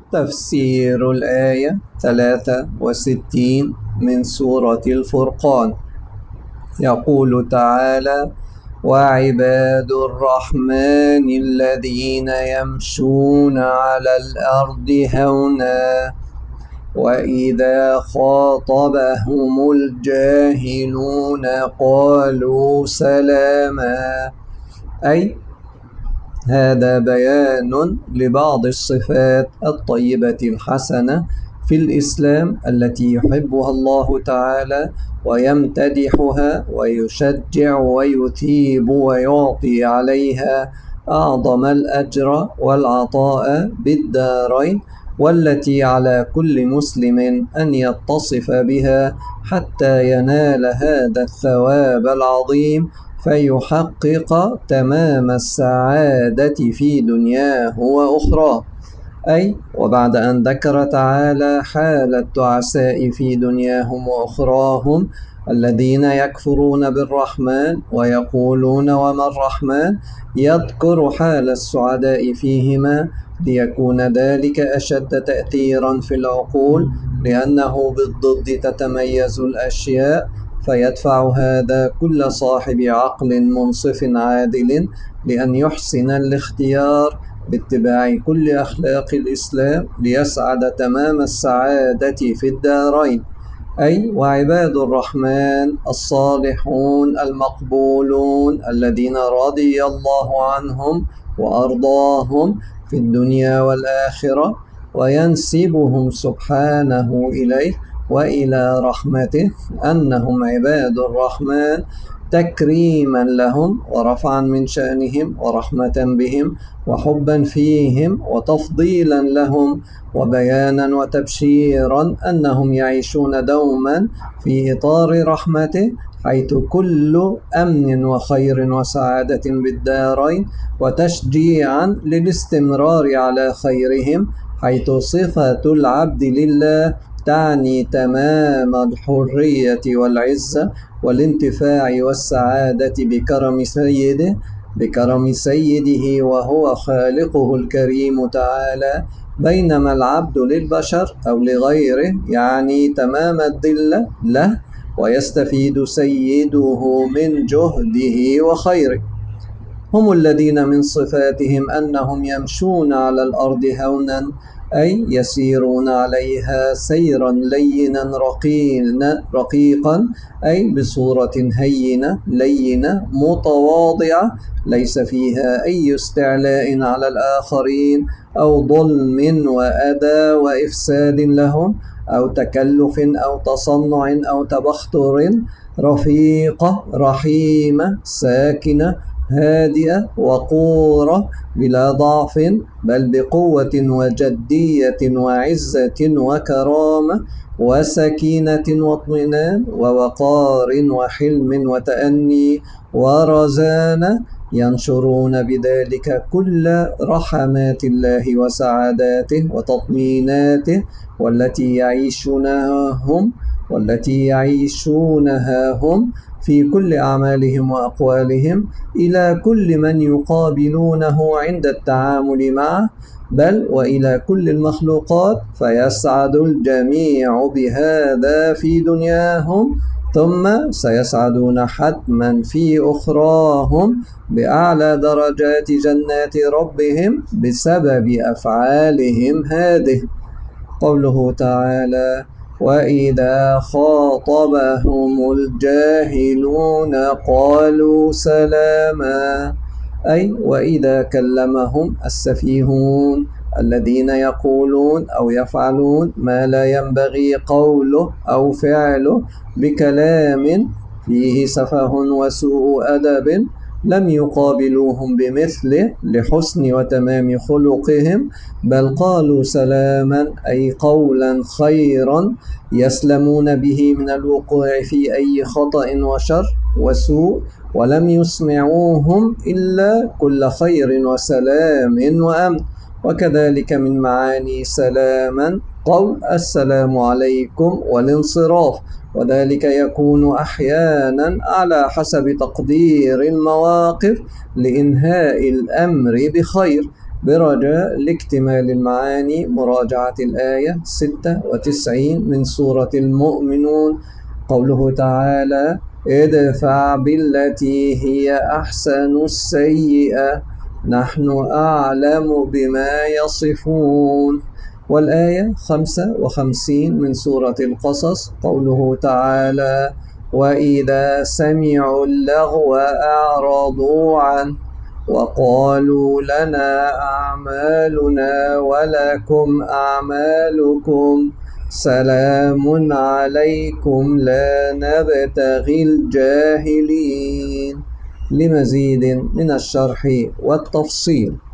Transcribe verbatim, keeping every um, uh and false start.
تفسير الآية ثلاثة وستين من سورة الفرقان. يقول تعالى: وعباد الرحمن الذين يمشون على الأرض هونا وإذا خاطبهم الجاهلون قالوا سلاما. أي هذا بيان لبعض الصفات الطيبة الحسنة في الإسلام التي يحبها الله تعالى ويمتدحها ويشجع ويثيب ويعطي عليها أعظم الأجر والعطاء بالدارين، والتي على كل مسلم أن يتصف بها حتى ينال هذا الثواب العظيم فيحقق تمام السعادة في دنياه وأخراه. أي وبعد أن ذكر تعالى حال التعساء في دنياهم وأخراهم الذين يكفرون بالرحمن ويقولون وما الرحمن، يذكر حال السعداء فيهما ليكون ذلك أشد تأثيرا في العقول، لأنه بالضد تتميز الأشياء، فيدفع هذا كل صاحب عقل منصف عادل لأن يحسن الاختيار باتباع كل أخلاق الإسلام ليسعد تمام السعادة في الدارين. أي وعباد الرحمن الصالحون المقبولون الذين رضي الله عنهم وأرضاهم في الدنيا والآخرة، وينسبهم سبحانه إليه وإلى رحمته أنهم عباد الرحمن تكريما لهم ورفعا من شأنهم ورحمة بهم وحبا فيهم وتفضيلا لهم وبيانا وتبشيرا أنهم يعيشون دوما في إطار رحمته، حيث كل أمن وخير وسعادة بالدارين، وتشجيعا للاستمرار على خيرهم، حيث صفة العبد لله تعني تمام الحرية والعزة والانتفاع والسعادة بكرم سيده بكرم سيده وهو خالقه الكريم تعالى، بينما العبد للبشر أو لغيره يعني تمام الذلة له ويستفيد سيده من جهده وخيره. هم الذين من صفاتهم أنهم يمشون على الأرض هونا، أي يسيرون عليها سيرا لينا رقيقا، أي بصورة هينة لينة متواضعة ليس فيها أي استعلاء على الآخرين أو ظلم وأذى وإفساد لهم أو تكلف أو تصنع أو تبختر، رفيقة رحيمة ساكنة هادئة وقورة بلا ضعف بل بقوة وجدية وعزة وكرامة وسكينة واطمئنان ووقار وحلم وتأني ورزانة، ينشرون بذلك كل رحمات الله وسعاداته وتطميناته والتي يعيشونها هم والتي يعيشونها هم في كل أعمالهم وأقوالهم إلى كل من يقابلونه عند التعامل معه، بل وإلى كل المخلوقات، فيسعد الجميع بهذا في دنياهم، ثم سيسعدون حتما في أخراهم بأعلى درجات جنات ربهم بسبب أفعالهم هذه. قوله تعالى: وإذا خاطبهم الجاهلون قالوا سلاما، أي وإذا كلمهم السفيهون الذين يقولون أو يفعلون ما لا ينبغي قوله أو فعله بكلام فيه سفه وسوء أدب، لم يقابلوهم بمثله لحسن وتمام خلقهم، بل قالوا سلاما أي قولا خيرا يسلمون به من الوقوع في أي خطأ وشر وسوء، ولم يسمعوهم إلا كل خير وسلام وأمن. وكذلك من معاني سلاما قول السلام عليكم والانصراف، وذلك يكون أحيانا على حسب تقدير المواقف لإنهاء الأمر بخير، برجاء لاكتمال المعاني مراجعة الآية ستة وتسعين من سورة المؤمنون. قوله تعالى: ادفع بالتي هي أحسن السيئة نحن أعلم بما يصفون. والآية خمسة وخمسين من سورة القصص. قوله تعالى: وإذا سمعوا اللغو أعرضوا عنه وقالوا لنا أعمالنا ولكم أعمالكم سلام عليكم لا نبتغي الجاهلين. لمزيد من الشرح والتفصيل